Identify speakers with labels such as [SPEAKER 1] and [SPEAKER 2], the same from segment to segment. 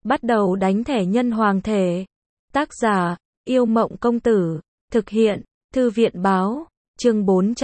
[SPEAKER 1] Bắt đầu đánh thẻ nhân hoàng thể. Tác giả, Yêu Mộng Công Tử. Thực hiện, Thư viện Báo. Chương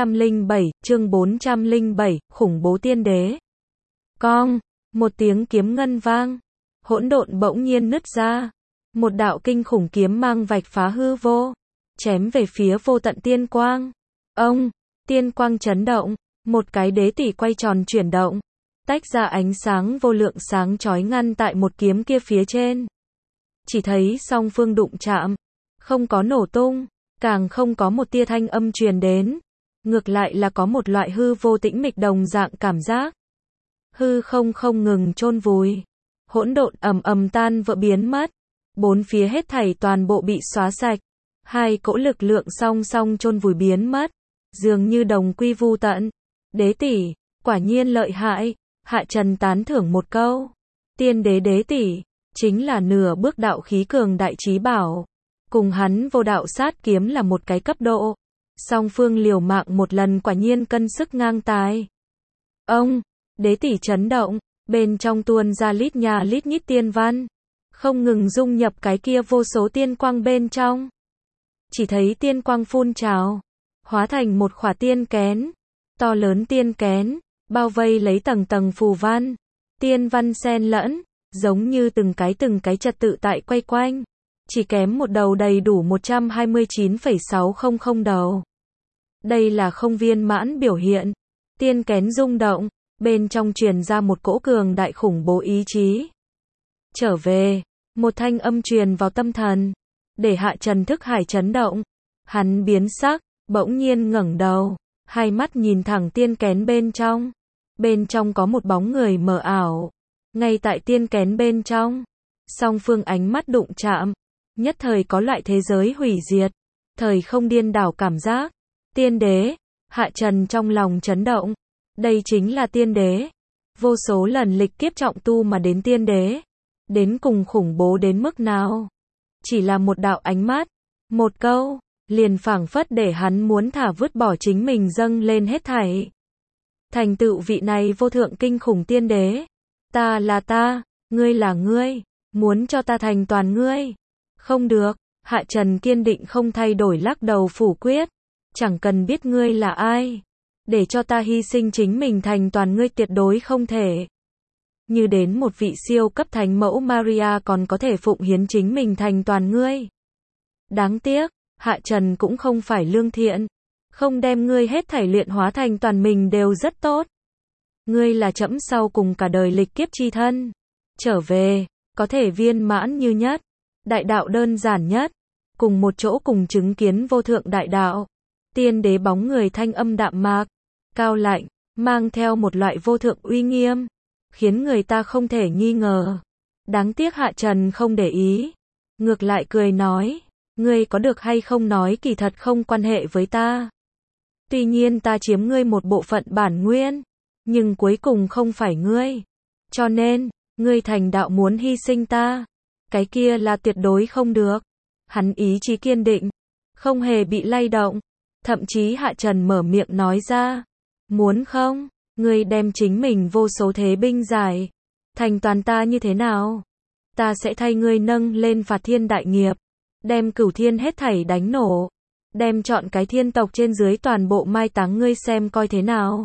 [SPEAKER 1] 407, khủng bố tiên đế. Cong, một tiếng kiếm ngân vang. Hỗn độn bỗng nhiên nứt ra. Một đạo kinh khủng kiếm mang vạch phá hư vô. Chém về phía vô tận tiên quang. Ông, tiên quang chấn động. Một cái đế tỷ quay tròn chuyển động. Tách ra ánh sáng vô lượng sáng chói ngăn tại một kiếm kia phía trên. Chỉ thấy song phương đụng chạm. Không có nổ tung. Càng không có một tia thanh âm truyền đến. Ngược lại là có một loại hư vô tĩnh mịch đồng dạng cảm giác. Hư không không ngừng chôn vùi. Hỗn độn ầm ầm tan vỡ biến mất. Bốn phía hết thảy toàn bộ bị xóa sạch. Hai cỗ lực lượng song song chôn vùi biến mất. Dường như đồng quy vu tận. Đế tỷ, quả nhiên lợi hại. Hạ Trần tán thưởng một câu. Tiên đế đế tỷ, chính là nửa bước đạo khí cường đại trí bảo. Cùng hắn vô đạo sát kiếm là một cái cấp độ. Song phương liều mạng một lần quả nhiên cân sức ngang tài. Ông, đế tỷ chấn động, bên trong tuôn ra lít nhà lít nhít tiên văn. Không ngừng dung nhập cái kia vô số tiên quang bên trong. Chỉ thấy tiên quang phun trào, hóa thành một khỏa tiên kén. To lớn tiên kén, bao vây lấy tầng tầng phù văn. Tiên văn xen lẫn, giống như từng cái trật tự tại quay quanh. Chỉ kém một đầu đầy đủ 129,600 đầu. Đây là không viên mãn biểu hiện. Tiên kén rung động, bên trong truyền ra một cỗ cường đại khủng bố ý chí. Trở về, một thanh âm truyền vào tâm thần, để Hạ Trần thức hải chấn động. Hắn biến sắc, bỗng nhiên ngẩng đầu, hai mắt nhìn thẳng tiên kén bên trong. Bên trong có một bóng người mờ ảo. Ngay tại tiên kén bên trong, song phương ánh mắt đụng chạm. Nhất thời có loại thế giới hủy diệt, thời không điên đảo cảm giác. Tiên đế, Hạ Trần trong lòng chấn động. Đây chính là tiên đế. Vô số lần lịch kiếp trọng tu mà đến tiên đế. Đến cùng khủng bố đến mức nào? Chỉ là một đạo ánh mắt, một câu, liền phảng phất để hắn muốn thả vứt bỏ chính mình dâng lên hết thảy. Thành tựu vị này vô thượng kinh khủng tiên đế. Ta là ta, ngươi là ngươi, muốn cho ta thành toàn ngươi. Không được, Hạ Trần kiên định không thay đổi lắc đầu phủ quyết. Chẳng cần biết ngươi là ai. Để cho ta hy sinh chính mình thành toàn ngươi tuyệt đối không thể. Như đến một vị siêu cấp thánh mẫu Maria còn có thể phụng hiến chính mình thành toàn ngươi. Đáng tiếc, Hạ Trần cũng không phải lương thiện. Không đem ngươi hết thảy luyện hóa thành toàn mình đều rất tốt. Ngươi là trẫm sau cùng cả đời lịch kiếp chi thân. Trở về, có thể viên mãn như nhất. Đại đạo đơn giản nhất. Cùng một chỗ cùng chứng kiến vô thượng đại đạo. Tiên đế bóng người thanh âm đạm mạc, cao lạnh, mang theo một loại vô thượng uy nghiêm. Khiến người ta không thể nghi ngờ. Đáng tiếc Hạ Trần không để ý. Ngược lại cười nói. Ngươi có được hay không nói kỳ thật không quan hệ với ta. Tuy nhiên ta chiếm ngươi một bộ phận bản nguyên. Nhưng cuối cùng không phải ngươi. Cho nên, ngươi thành đạo muốn hy sinh ta. Cái kia là tuyệt đối không được. Hắn ý chí kiên định. Không hề bị lay động. Thậm chí Hạ Trần mở miệng nói ra. Muốn không? Ngươi đem chính mình vô số thế binh giải. Thành toàn ta như thế nào? Ta sẽ thay ngươi nâng lên phạt thiên đại nghiệp. Đem cửu thiên hết thảy đánh nổ. Đem chọn cái thiên tộc trên dưới toàn bộ mai táng ngươi xem coi thế nào.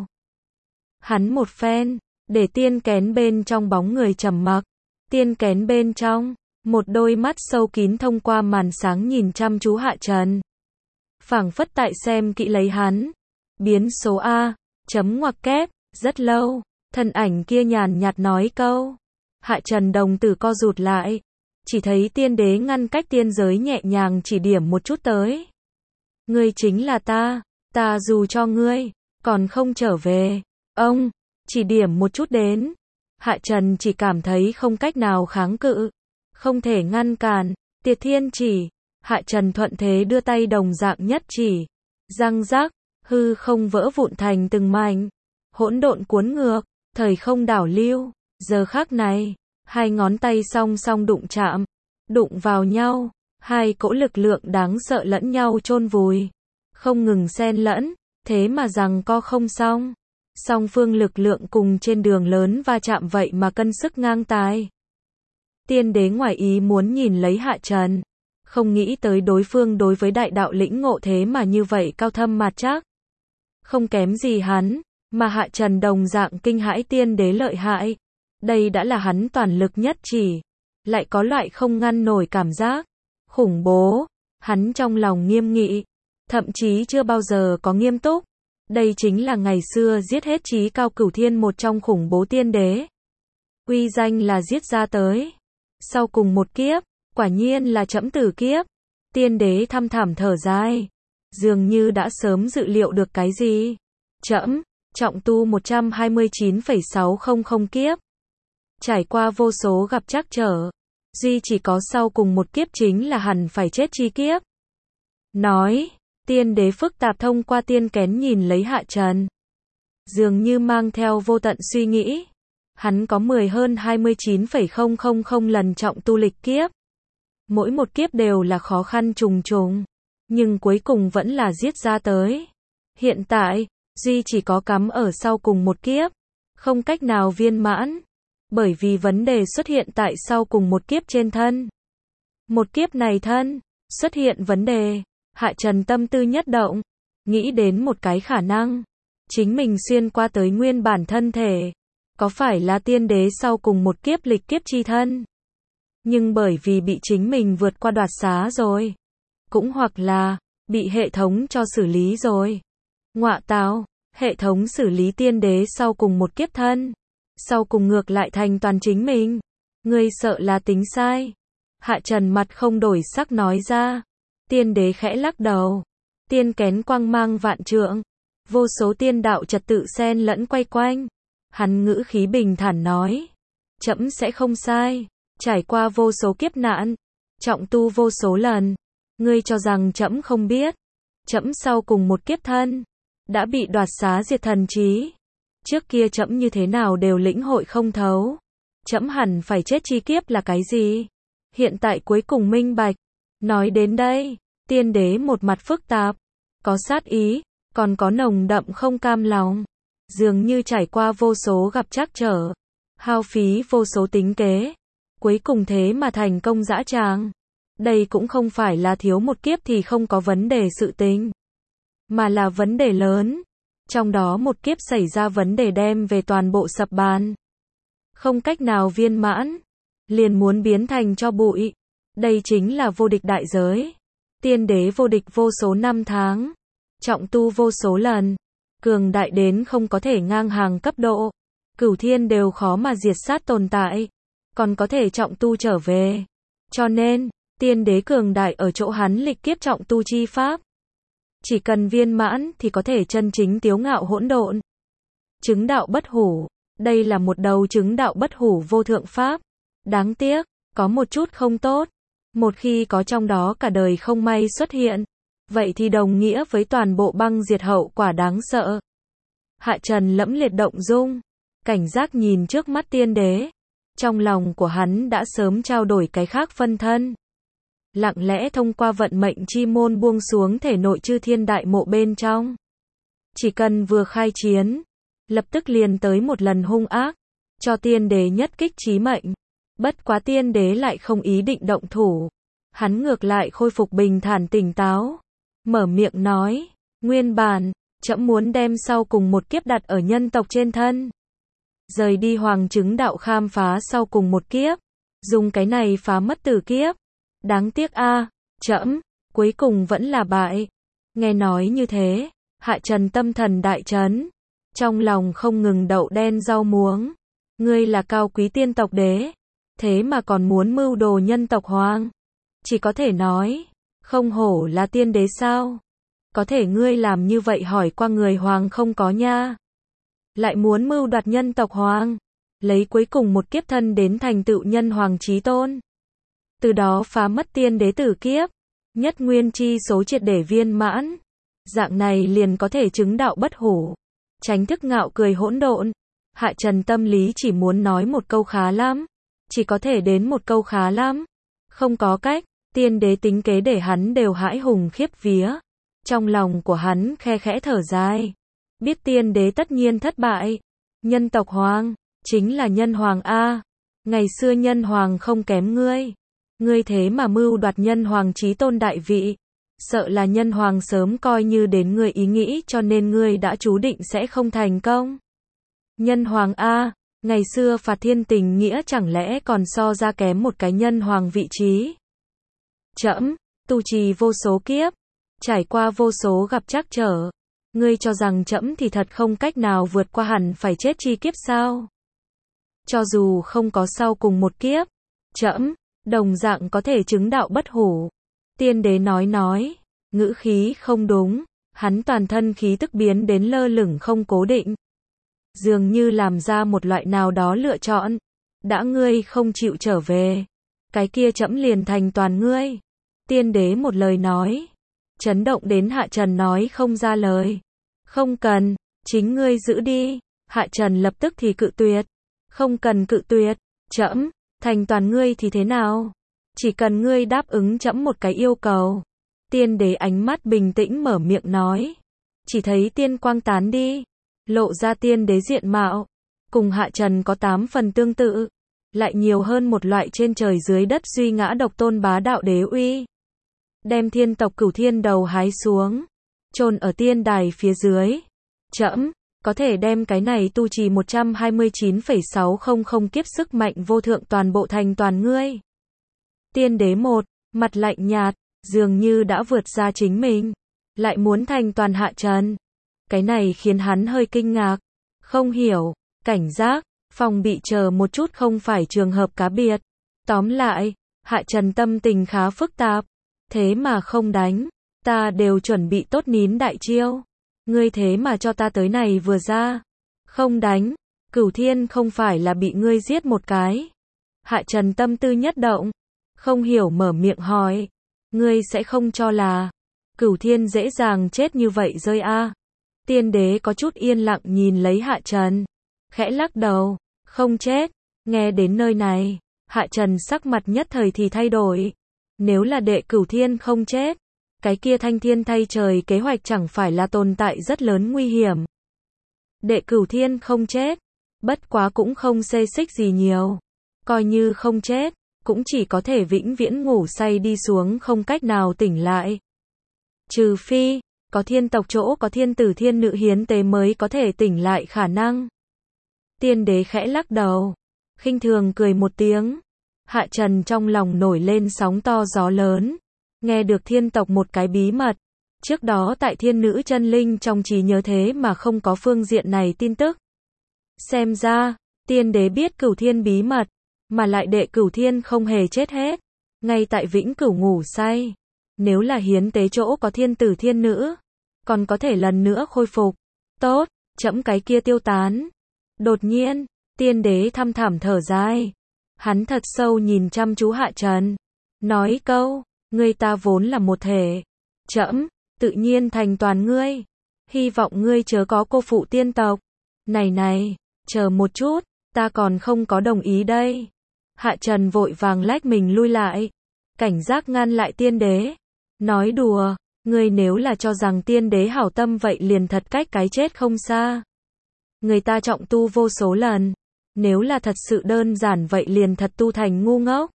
[SPEAKER 1] Hắn một phen, để tiên kén bên trong bóng người trầm mặc. Tiên kén bên trong, một đôi mắt sâu kín thông qua màn sáng nhìn chăm chú Hạ Trần. Phảng phất tại xem kỹ lấy hắn. Biến số A, chấm ngoặc kép, rất lâu, thân ảnh kia nhàn nhạt nói câu. Hạ Trần đồng tử co rụt lại. Chỉ thấy tiên đế ngăn cách tiên giới nhẹ nhàng chỉ điểm một chút tới. Ngươi chính là ta dù cho ngươi, còn không trở về. Ông, chỉ điểm một chút đến. Hạ Trần chỉ cảm thấy không cách nào kháng cự. Không thể ngăn cản. Tiệt thiên chỉ. Hạ Trần thuận thế đưa tay đồng dạng nhất chỉ. Răng rắc, hư không vỡ vụn thành từng mảnh. Hỗn độn cuốn ngược, thời không đảo lưu. Giờ khắc này, hai ngón tay song song đụng chạm. Đụng vào nhau. Hai cỗ lực lượng đáng sợ lẫn nhau chôn vùi. Không ngừng xen lẫn. Thế mà giằng co không xong. Song phương lực lượng cùng trên đường lớn va chạm vậy mà cân sức ngang tài. Tiên đế ngoài ý muốn nhìn lấy Hạ Trần. Không nghĩ tới đối phương đối với đại đạo lĩnh ngộ thế mà như vậy cao thâm mạt chắc. Không kém gì hắn, mà Hạ Trần đồng dạng kinh hãi tiên đế lợi hại. Đây đã là hắn toàn lực nhất chỉ. Lại có loại không ngăn nổi cảm giác. Khủng bố. Hắn trong lòng nghiêm nghị. Thậm chí chưa bao giờ có nghiêm túc. Đây chính là ngày xưa giết hết chí cao cửu thiên một trong khủng bố tiên đế. Uy danh là giết ra tới. Sau cùng một kiếp, quả nhiên là trẫm tử kiếp. Tiên đế thăm thẳm thở dài. Dường như đã sớm dự liệu được cái gì. Trẫm, trọng tu 129,600 kiếp. Trải qua vô số gặp trắc trở. Duy chỉ có sau cùng một kiếp chính là hẳn phải chết chi kiếp. Nói, tiên đế phức tạp thông qua tiên kén nhìn lấy Hạ Trần. Dường như mang theo vô tận suy nghĩ. Hắn có 10 hơn 29,000 lần trọng tu lịch kiếp. Mỗi một kiếp đều là khó khăn trùng trùng. Nhưng cuối cùng vẫn là giết ra tới. Hiện tại, duy chỉ có cắm ở sau cùng một kiếp. Không cách nào viên mãn. Bởi vì vấn đề xuất hiện tại sau cùng một kiếp trên thân. Một kiếp này thân, xuất hiện vấn đề. Hạ Trần tâm tư nhất động. Nghĩ đến một cái khả năng. Chính mình xuyên qua tới nguyên bản thân thể. Có phải là tiên đế sau cùng một kiếp lịch kiếp chi thân? Nhưng bởi vì bị chính mình vượt qua đoạt xá rồi. Cũng hoặc là, bị hệ thống cho xử lý rồi. Ngọa tào, hệ thống xử lý tiên đế sau cùng một kiếp thân. Sau cùng ngược lại thành toàn chính mình. Ngươi sợ là tính sai. Hạ Trần mặt không đổi sắc nói ra. Tiên đế khẽ lắc đầu. Tiên kén quang mang vạn trượng. Vô số tiên đạo trật tự xen lẫn quay quanh. Hắn ngữ khí bình thản nói. Trẫm sẽ không sai. Trải qua vô số kiếp nạn. Trọng tu vô số lần. Ngươi cho rằng trẫm không biết. Trẫm sau cùng một kiếp thân. Đã bị đoạt xá diệt thần trí. Trước kia trẫm như thế nào đều lĩnh hội không thấu. Trẫm hẳn phải chết chi kiếp là cái gì? Hiện tại cuối cùng minh bạch. Nói đến đây, tiên đế một mặt phức tạp. Có sát ý, còn có nồng đậm không cam lòng. Dường như trải qua vô số gặp trắc trở. Hao phí vô số tính kế. Cuối cùng thế mà thành công dã tràng. Đây cũng không phải là thiếu một kiếp thì không có vấn đề sự tình. Mà là vấn đề lớn. Trong đó một kiếp xảy ra vấn đề đem về toàn bộ sập bàn. Không cách nào viên mãn. Liền muốn biến thành cho bụi. Đây chính là vô địch đại giới. Tiên đế vô địch vô số năm tháng. Trọng tu vô số lần. Cường đại đến không có thể ngang hàng cấp độ. Cửu thiên đều khó mà diệt sát tồn tại. Còn có thể trọng tu trở về. Cho nên, tiên đế cường đại ở chỗ hắn lịch kiếp trọng tu chi pháp. Chỉ cần viên mãn thì có thể chân chính tiếu ngạo hỗn độn. Chứng đạo bất hủ. Đây là một đầu chứng đạo bất hủ vô thượng pháp. Đáng tiếc, có một chút không tốt. Một khi có trong đó cả đời không may xuất hiện. Vậy thì đồng nghĩa với toàn bộ băng diệt hậu quả đáng sợ. Hạ Trần lẫm liệt động dung. Cảnh giác nhìn trước mắt tiên đế. Trong lòng của hắn đã sớm trao đổi cái khác phân thân. Lặng lẽ thông qua vận mệnh chi môn buông xuống thể nội chư thiên đại mộ bên trong. Chỉ cần vừa khai chiến, lập tức liền tới một lần hung ác, cho tiên đế nhất kích chí mệnh. Bất quá tiên đế lại không ý định động thủ. Hắn ngược lại khôi phục bình thản tỉnh táo. Mở miệng nói, nguyên bản, trẫm muốn đem sau cùng một kiếp đặt ở nhân tộc trên thân. Rời đi hoàng chứng đạo khám phá sau cùng một kiếp. Dùng cái này phá mất tử kiếp. Đáng tiếc trẫm, cuối cùng vẫn là bại. Nghe nói như thế, Hạ Trần tâm thần đại chấn. Trong lòng không ngừng đậu đen rau muống. Ngươi là cao quý tiên tộc đế. Thế mà còn muốn mưu đồ nhân tộc hoàng. Chỉ có thể nói, không hổ là tiên đế sao? Có thể ngươi làm như vậy hỏi qua người hoàng không có nha. Lại muốn mưu đoạt nhân tộc hoàng. Lấy cuối cùng một kiếp thân đến thành tựu nhân hoàng chí tôn. Từ đó phá mất tiên đế tử kiếp. Nhất nguyên chi số triệt để viên mãn. Dạng này liền có thể chứng đạo bất hủ. Tránh thức ngạo cười hỗn độn. Hạ Trần tâm lý chỉ muốn nói một câu khá lắm. Chỉ có thể đến một câu khá lắm. Không có cách, tiên đế tính kế để hắn đều hãi hùng khiếp vía. Trong lòng của hắn khe khẽ thở dài. Biết tiên đế tất nhiên thất bại. Nhân tộc hoàng, chính là nhân hoàng A. Ngày xưa nhân hoàng không kém ngươi. Ngươi thế mà mưu đoạt nhân hoàng chí tôn đại vị. Sợ là nhân hoàng sớm coi như đến ngươi ý nghĩ cho nên ngươi đã chú định sẽ không thành công. Nhân hoàng A, ngày xưa phạt thiên tình nghĩa chẳng lẽ còn so ra kém một cái nhân hoàng vị trí. Trẫm, tu trì vô số kiếp, trải qua vô số gặp trắc trở. Ngươi cho rằng trẫm thì thật không cách nào vượt qua hẳn phải chết chi kiếp sao? Cho dù không có sau cùng một kiếp, trẫm đồng dạng có thể chứng đạo bất hủ. Tiên đế nói, ngữ khí không đúng, hắn toàn thân khí tức biến đến lơ lửng không cố định. Dường như làm ra một loại nào đó lựa chọn. Đã ngươi không chịu trở về, cái kia trẫm liền thành toàn ngươi. Tiên đế một lời nói, chấn động đến Hạ Trần nói không ra lời. Không cần, chính ngươi giữ đi. Hạ Trần lập tức thì cự tuyệt. Không cần cự tuyệt, trẫm thành toàn ngươi thì thế nào? Chỉ cần ngươi đáp ứng trẫm một cái yêu cầu. Tiên đế ánh mắt bình tĩnh mở miệng nói. Chỉ thấy tiên quang tán đi, lộ ra tiên đế diện mạo, cùng Hạ Trần có 8 phần tương tự, lại nhiều hơn một loại trên trời dưới đất duy ngã độc tôn bá đạo đế uy. Đem thiên tộc Cửu Thiên đầu hái xuống, chôn ở tiên đài phía dưới. Trẫm có thể đem cái này tu trì 129,600 kiếp sức mạnh vô thượng toàn bộ thành toàn ngươi. Tiên đế một, mặt lạnh nhạt, dường như đã vượt ra chính mình, lại muốn thành toàn Hạ Trần. Cái này khiến hắn hơi kinh ngạc, không hiểu, cảnh giác, phòng bị chờ một chút không phải trường hợp cá biệt. Tóm lại, Hạ Trần tâm tình khá phức tạp, thế mà không đánh, ta đều chuẩn bị tốt nín đại chiêu. Ngươi thế mà cho ta tới này vừa ra, không đánh, Cửu Thiên không phải là bị ngươi giết một cái. Hạ Trần tâm tư nhất động, không hiểu mở miệng hỏi, ngươi sẽ không cho là Cửu Thiên dễ dàng chết như vậy rơi a? Tiên đế có chút yên lặng nhìn lấy Hạ Trần, khẽ lắc đầu, không chết. Nghe đến nơi này, Hạ Trần sắc mặt nhất thời thì thay đổi. Nếu là đệ Cửu Thiên không chết, cái kia thanh thiên thay trời kế hoạch chẳng phải là tồn tại rất lớn nguy hiểm. Đệ Cửu Thiên không chết, bất quá cũng không xê xích gì nhiều. Coi như không chết, cũng chỉ có thể vĩnh viễn ngủ say đi xuống không cách nào tỉnh lại. Trừ phi, có thiên tộc chỗ có thiên tử thiên nữ hiến tế mới có thể tỉnh lại khả năng. Tiên đế khẽ lắc đầu, khinh thường cười một tiếng. Hạ Trần trong lòng nổi lên sóng to gió lớn. Nghe được thiên tộc một cái bí mật. Trước đó tại thiên nữ chân linh trong trí nhớ thế mà không có phương diện này tin tức. Xem ra, tiên đế biết Cửu Thiên bí mật, mà lại đệ Cửu Thiên không hề chết hết. Ngay tại vĩnh cửu ngủ say. Nếu là hiến tế chỗ có thiên tử thiên nữ, còn có thể lần nữa khôi phục. Tốt, trẫm cái kia tiêu tán. Đột nhiên, tiên đế thăm thẳm thở dài. Hắn thật sâu nhìn chăm chú Hạ Trần. Nói câu, ngươi ta vốn là một thể. Trẫm tự nhiên thành toàn ngươi. Hy vọng ngươi chớ có cô phụ tiên tộc. Này, chờ một chút, ta còn không có đồng ý đây. Hạ Trần vội vàng lách mình lui lại. Cảnh giác ngăn lại tiên đế. Nói đùa, ngươi nếu là cho rằng tiên đế hảo tâm vậy liền thật cách cái chết không xa. Người ta trọng tu vô số lần. Nếu là thật sự đơn giản vậy liền thật tu thành ngu ngốc.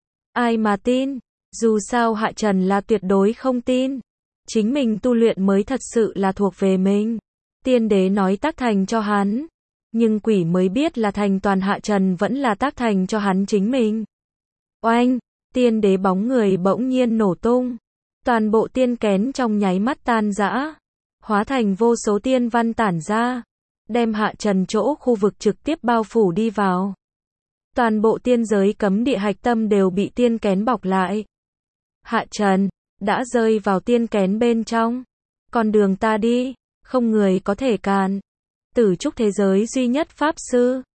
[SPEAKER 1] Ai mà tin, dù sao Hạ Trần là tuyệt đối không tin. Chính mình tu luyện mới thật sự là thuộc về mình. Tiên đế nói tác thành cho hắn. Nhưng quỷ mới biết là thành toàn Hạ Trần vẫn là tác thành cho hắn chính mình. Oanh, tiên đế bóng người bỗng nhiên nổ tung. Toàn bộ tiên kén trong nháy mắt tan rã. Hóa thành vô số tiên văn tản ra. Đem Hạ Trần chỗ khu vực trực tiếp bao phủ đi vào. Toàn bộ tiên giới cấm địa hạch tâm đều bị tiên kén bọc lại. Hạ Trần đã rơi vào tiên kén bên trong. Con đường ta đi, không người có thể cản. Tử trúc thế giới duy nhất pháp sư.